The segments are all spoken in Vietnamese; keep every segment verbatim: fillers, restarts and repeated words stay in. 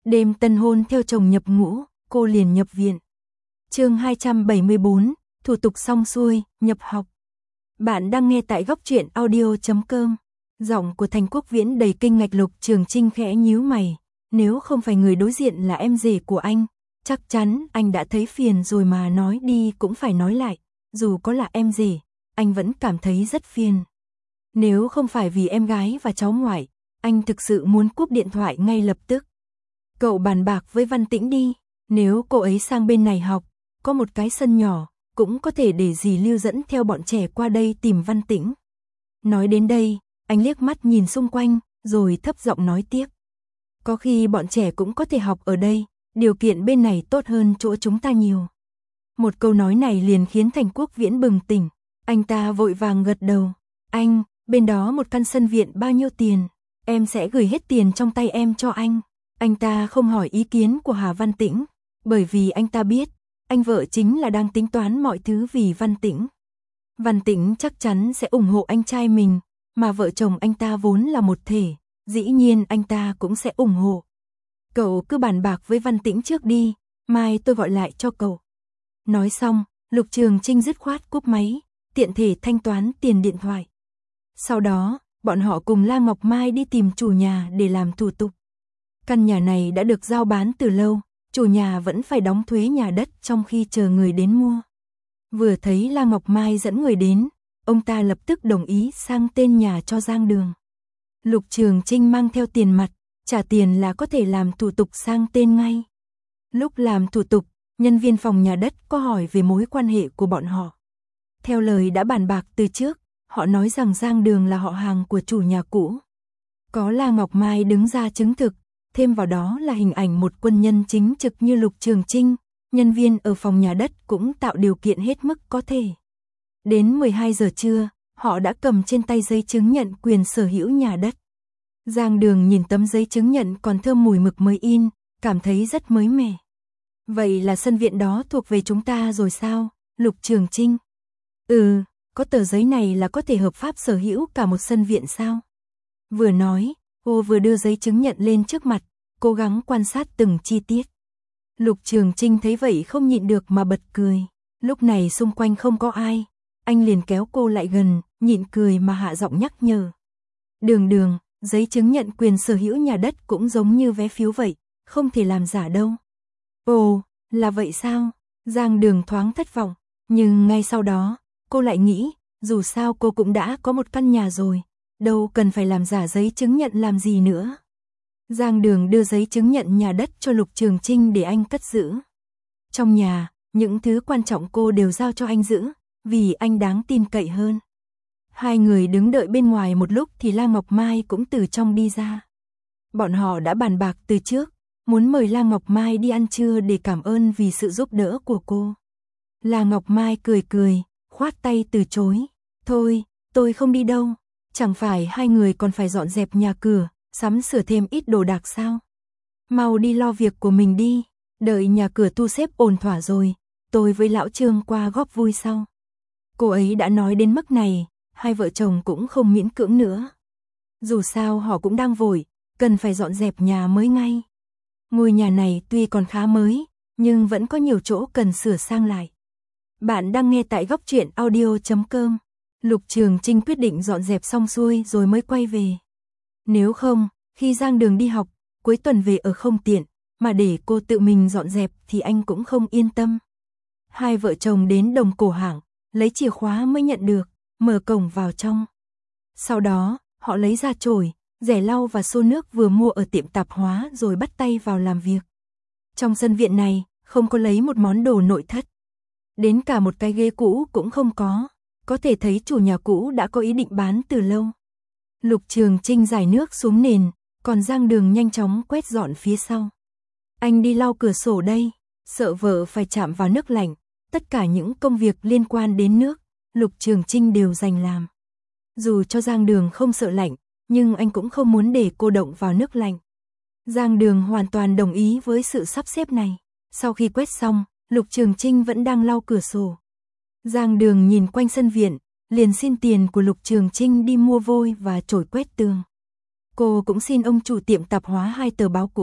Đêm tân hôn theo chồng nhập ngũ, cô liền nhập viện. Chương hai trăm bảy mươi bốn, thủ tục xong xuôi, nhập học. Bạn đang nghe tại góc truyện audio chấm com. Giọng của Thành Quốc Viễn đầy kinh ngạc. Lục Trường Trinh khẽ nhíu mày, nếu không phải người đối diện là em rể của anh, chắc chắn anh đã thấy phiền rồi mà nói đi cũng phải nói lại, dù có là em rể, anh vẫn cảm thấy rất phiền. Nếu không phải vì em gái và cháu ngoại, anh thực sự muốn cúp điện thoại ngay lập tức. Cậu bàn bạc với Văn Tĩnh đi, nếu cô ấy sang bên này học, có một cái sân nhỏ, cũng có thể để dì Lưu dẫn theo bọn trẻ qua đây tìm Văn Tĩnh. Nói đến đây, anh liếc mắt nhìn xung quanh, rồi thấp giọng nói tiếp. Có khi bọn trẻ cũng có thể học ở đây, điều kiện bên này tốt hơn chỗ chúng ta nhiều. Một câu nói này liền khiến Thành Quốc Viễn bừng tỉnh, anh ta vội vàng gật đầu. Anh, bên đó một căn sân viện bao nhiêu tiền, em sẽ gửi hết tiền trong tay em cho anh. Anh ta không hỏi ý kiến của Hà Văn Tĩnh, bởi vì anh ta biết, anh vợ chính là đang tính toán mọi thứ vì Văn Tĩnh. Văn Tĩnh chắc chắn sẽ ủng hộ anh trai mình, mà vợ chồng anh ta vốn là một thể, dĩ nhiên anh ta cũng sẽ ủng hộ. Cậu cứ bàn bạc với Văn Tĩnh trước đi, mai tôi gọi lại cho cậu. Nói xong, Lục Trường Trinh dứt khoát cúp máy, tiện thể thanh toán tiền điện thoại. Sau đó, bọn họ cùng La Ngọc Mai đi tìm chủ nhà để làm thủ tục. Căn nhà này đã được giao bán từ lâu, chủ nhà vẫn phải đóng thuế nhà đất trong khi chờ người đến mua. Vừa thấy La Ngọc Mai dẫn người đến, ông ta lập tức đồng ý sang tên nhà cho Giang Đường. Lục Trường Trinh mang theo tiền mặt, trả tiền là có thể làm thủ tục sang tên ngay. Lúc làm thủ tục, nhân viên phòng nhà đất có hỏi về mối quan hệ của bọn họ. Theo lời đã bàn bạc từ trước, họ nói rằng Giang Đường là họ hàng của chủ nhà cũ. Có La Ngọc Mai đứng ra chứng thực, thêm vào đó là hình ảnh một quân nhân chính trực như Lục Trường Trinh, nhân viên ở phòng nhà đất cũng tạo điều kiện hết mức có thể. Đến mười hai giờ trưa, họ đã cầm trên tay giấy chứng nhận quyền sở hữu nhà đất. Giang Đường nhìn tấm giấy chứng nhận còn thơm mùi mực mới in, cảm thấy rất mới mẻ. Vậy là sân viện đó thuộc về chúng ta rồi sao, Lục Trường Trinh? Ừ, có tờ giấy này là có thể hợp pháp sở hữu cả một sân viện sao? Vừa nói, cô vừa đưa giấy chứng nhận lên trước mặt, cố gắng quan sát từng chi tiết. Lục Trường Trinh thấy vậy không nhịn được mà bật cười. Lúc này xung quanh không có ai, anh liền kéo cô lại gần, nhịn cười mà hạ giọng nhắc nhở. Đường Đường, giấy chứng nhận quyền sở hữu nhà đất cũng giống như vé phiếu vậy, không thể làm giả đâu. Ồ, là vậy sao? Giang Đường thoáng thất vọng, nhưng ngay sau đó, cô lại nghĩ, dù sao cô cũng đã có một căn nhà rồi, đâu cần phải làm giả giấy chứng nhận làm gì nữa. Giang Đường đưa giấy chứng nhận nhà đất cho Lục Trường Trinh để anh cất giữ. Trong nhà, những thứ quan trọng cô đều giao cho anh giữ, vì anh đáng tin cậy hơn. Hai người đứng đợi bên ngoài một lúc thì La Ngọc Mai cũng từ trong đi ra. Bọn họ đã bàn bạc từ trước, muốn mời La Ngọc Mai đi ăn trưa để cảm ơn vì sự giúp đỡ của cô. La Ngọc Mai cười cười, khoát tay từ chối. Thôi, tôi không đi đâu. Chẳng phải hai người còn phải dọn dẹp nhà cửa, sắm sửa thêm ít đồ đạc sao? Mau đi lo việc của mình đi, đợi nhà cửa thu xếp ổn thỏa rồi, tôi với lão Trương qua góp vui sau. Cô ấy đã nói đến mức này, hai vợ chồng cũng không miễn cưỡng nữa. Dù sao họ cũng đang vội, cần phải dọn dẹp nhà mới ngay. Ngôi nhà này tuy còn khá mới, nhưng vẫn có nhiều chỗ cần sửa sang lại. Bạn đang nghe tại góc truyện audio chấm com. Lục Trường Trinh quyết định dọn dẹp xong xuôi rồi mới quay về. Nếu không, khi Giang Đường đi học, cuối tuần về ở không tiện, mà để cô tự mình dọn dẹp thì anh cũng không yên tâm. Hai vợ chồng đến đồng cổ hảng, lấy chìa khóa mới nhận được, mở cổng vào trong. Sau đó, họ lấy ra chổi, rẻ lau và xô nước vừa mua ở tiệm tạp hóa rồi bắt tay vào làm việc. Trong sân viện này, không có lấy một món đồ nội thất. Đến cả một cái ghế cũ cũng không có, có thể thấy chủ nhà cũ đã có ý định bán từ lâu. Lục Trường Trinh rải nước xuống nền, còn Giang Đường nhanh chóng quét dọn phía sau. Anh đi lau cửa sổ đây, sợ vợ phải chạm vào nước lạnh, tất cả những công việc liên quan đến nước, Lục Trường Trinh đều dành làm. Dù cho Giang Đường không sợ lạnh, nhưng anh cũng không muốn để cô động vào nước lạnh. Giang Đường hoàn toàn đồng ý với sự sắp xếp này. Sau khi quét xong, Lục Trường Trinh vẫn đang lau cửa sổ. Giang Đường nhìn quanh sân viện, liền xin tiền của Lục Trường Trinh đi mua vôi và chổi quét tường. Cô cũng xin ông chủ tiệm tạp hóa hai tờ báo cũ,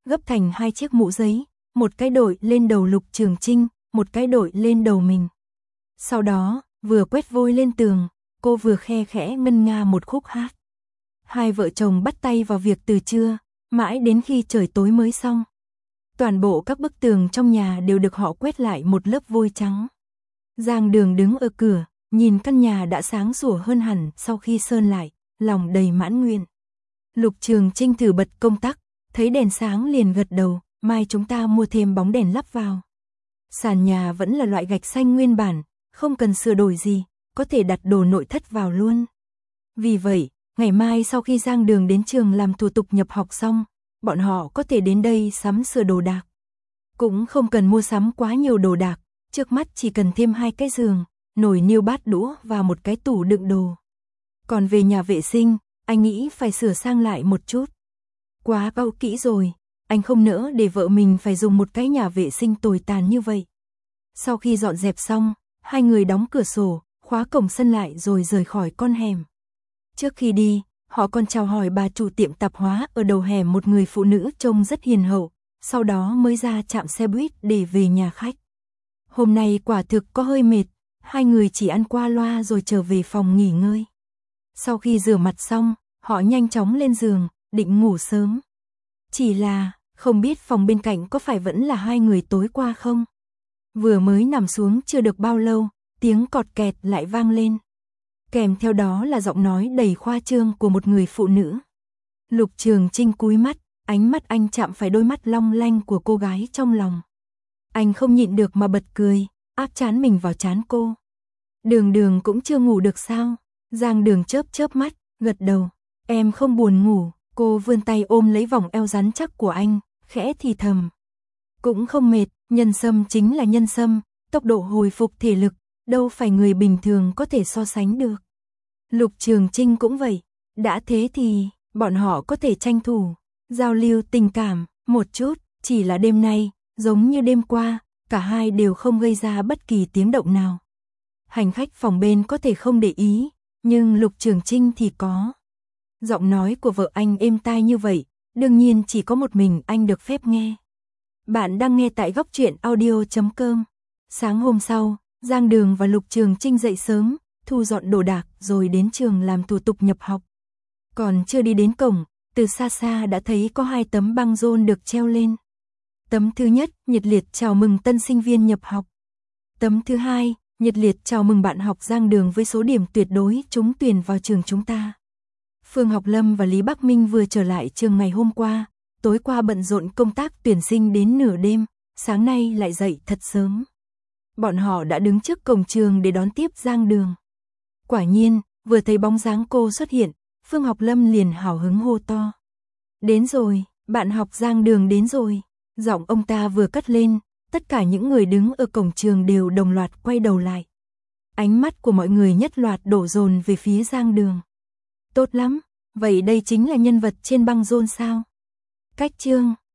gấp thành hai chiếc mũ giấy, một cái đội lên đầu Lục Trường Chinh, một cái đội lên đầu mình. Sau đó, vừa quét vôi lên tường, cô vừa khe khẽ ngân nga một khúc hát. Hai vợ chồng bắt tay vào việc từ trưa, mãi đến khi trời tối mới xong. Toàn bộ các bức tường trong nhà đều được họ quét lại một lớp vôi trắng. Giang Đường đứng ở cửa, nhìn căn nhà đã sáng sủa hơn hẳn sau khi sơn lại, lòng đầy mãn nguyện. Lục Trường Chinh thử bật công tắc, thấy đèn sáng liền gật đầu, mai chúng ta mua thêm bóng đèn lắp vào. Sàn nhà vẫn là loại gạch xanh nguyên bản, không cần sửa đổi gì, có thể đặt đồ nội thất vào luôn. Vì vậy, ngày mai sau khi Giang Đường đến trường làm thủ tục nhập học xong, bọn họ có thể đến đây sắm sửa đồ đạc. Cũng không cần mua sắm quá nhiều đồ đạc, trước mắt chỉ cần thêm hai cái giường, nồi niêu bát đũa và một cái tủ đựng đồ. Còn về nhà vệ sinh, anh nghĩ phải sửa sang lại một chút. Quá cau kỹ rồi, anh không nỡ để vợ mình phải dùng một cái nhà vệ sinh tồi tàn như vậy. Sau khi dọn dẹp xong, hai người đóng cửa sổ, khóa cổng sân lại rồi rời khỏi con hẻm. Trước khi đi, họ còn chào hỏi bà chủ tiệm tạp hóa ở đầu hẻm, một người phụ nữ trông rất hiền hậu, sau đó mới ra trạm xe buýt để về nhà khách. Hôm nay quả thực có hơi mệt, hai người chỉ ăn qua loa rồi trở về phòng nghỉ ngơi. Sau khi rửa mặt xong, họ nhanh chóng lên giường, định ngủ sớm. Chỉ là, không biết phòng bên cạnh có phải vẫn là hai người tối qua không? Vừa mới nằm xuống chưa được bao lâu, tiếng cọt kẹt lại vang lên. Kèm theo đó là giọng nói đầy khoa trương của một người phụ nữ. Lục Trường Chinh cúi mắt, ánh mắt anh chạm phải đôi mắt long lanh của cô gái trong lòng. Anh không nhịn được mà bật cười, áp trán mình vào trán cô. Đường Đường cũng chưa ngủ được sao? Giang Đường chớp chớp mắt, gật đầu. Em không buồn ngủ, cô vươn tay ôm lấy vòng eo rắn chắc của anh, khẽ thì thầm. Cũng không mệt, nhân sâm chính là nhân sâm, tốc độ hồi phục thể lực, đâu phải người bình thường có thể so sánh được. Lục Trường Chinh cũng vậy, đã thế thì, bọn họ có thể tranh thủ, giao lưu tình cảm, một chút, chỉ là đêm nay, giống như đêm qua, cả hai đều không gây ra bất kỳ tiếng động nào. Hành khách phòng bên có thể không để ý, nhưng Lục Trường Chinh thì có. Giọng nói của vợ anh êm tai như vậy, đương nhiên chỉ có một mình anh được phép nghe. Bạn đang nghe tại góc truyện audio chấm com. Sáng hôm sau, Giang Đường và Lục Trường Chinh dậy sớm, thu dọn đồ đạc rồi đến trường làm thủ tục nhập học. Còn chưa đi đến cổng, từ xa xa đã thấy có hai tấm băng rôn được treo lên. Tấm thứ nhất, nhiệt liệt chào mừng tân sinh viên nhập học. Tấm thứ hai, nhiệt liệt chào mừng bạn học Giang Đường với số điểm tuyệt đối trúng tuyển vào trường chúng ta. Phương Học Lâm và Lý Bắc Minh vừa trở lại trường ngày hôm qua, tối qua bận rộn công tác tuyển sinh đến nửa đêm, sáng nay lại dậy thật sớm. Bọn họ đã đứng trước cổng trường để đón tiếp Giang Đường. Quả nhiên, vừa thấy bóng dáng cô xuất hiện, Phương Học Lâm liền hào hứng hô to. Đến rồi, bạn học Giang Đường đến rồi. Giọng ông ta vừa cất lên, tất cả những người đứng ở cổng trường đều đồng loạt quay đầu lại. Ánh mắt của mọi người nhất loạt đổ dồn về phía Giang Đường. Tốt lắm, vậy đây chính là nhân vật trên băng rôn sao? Cách chương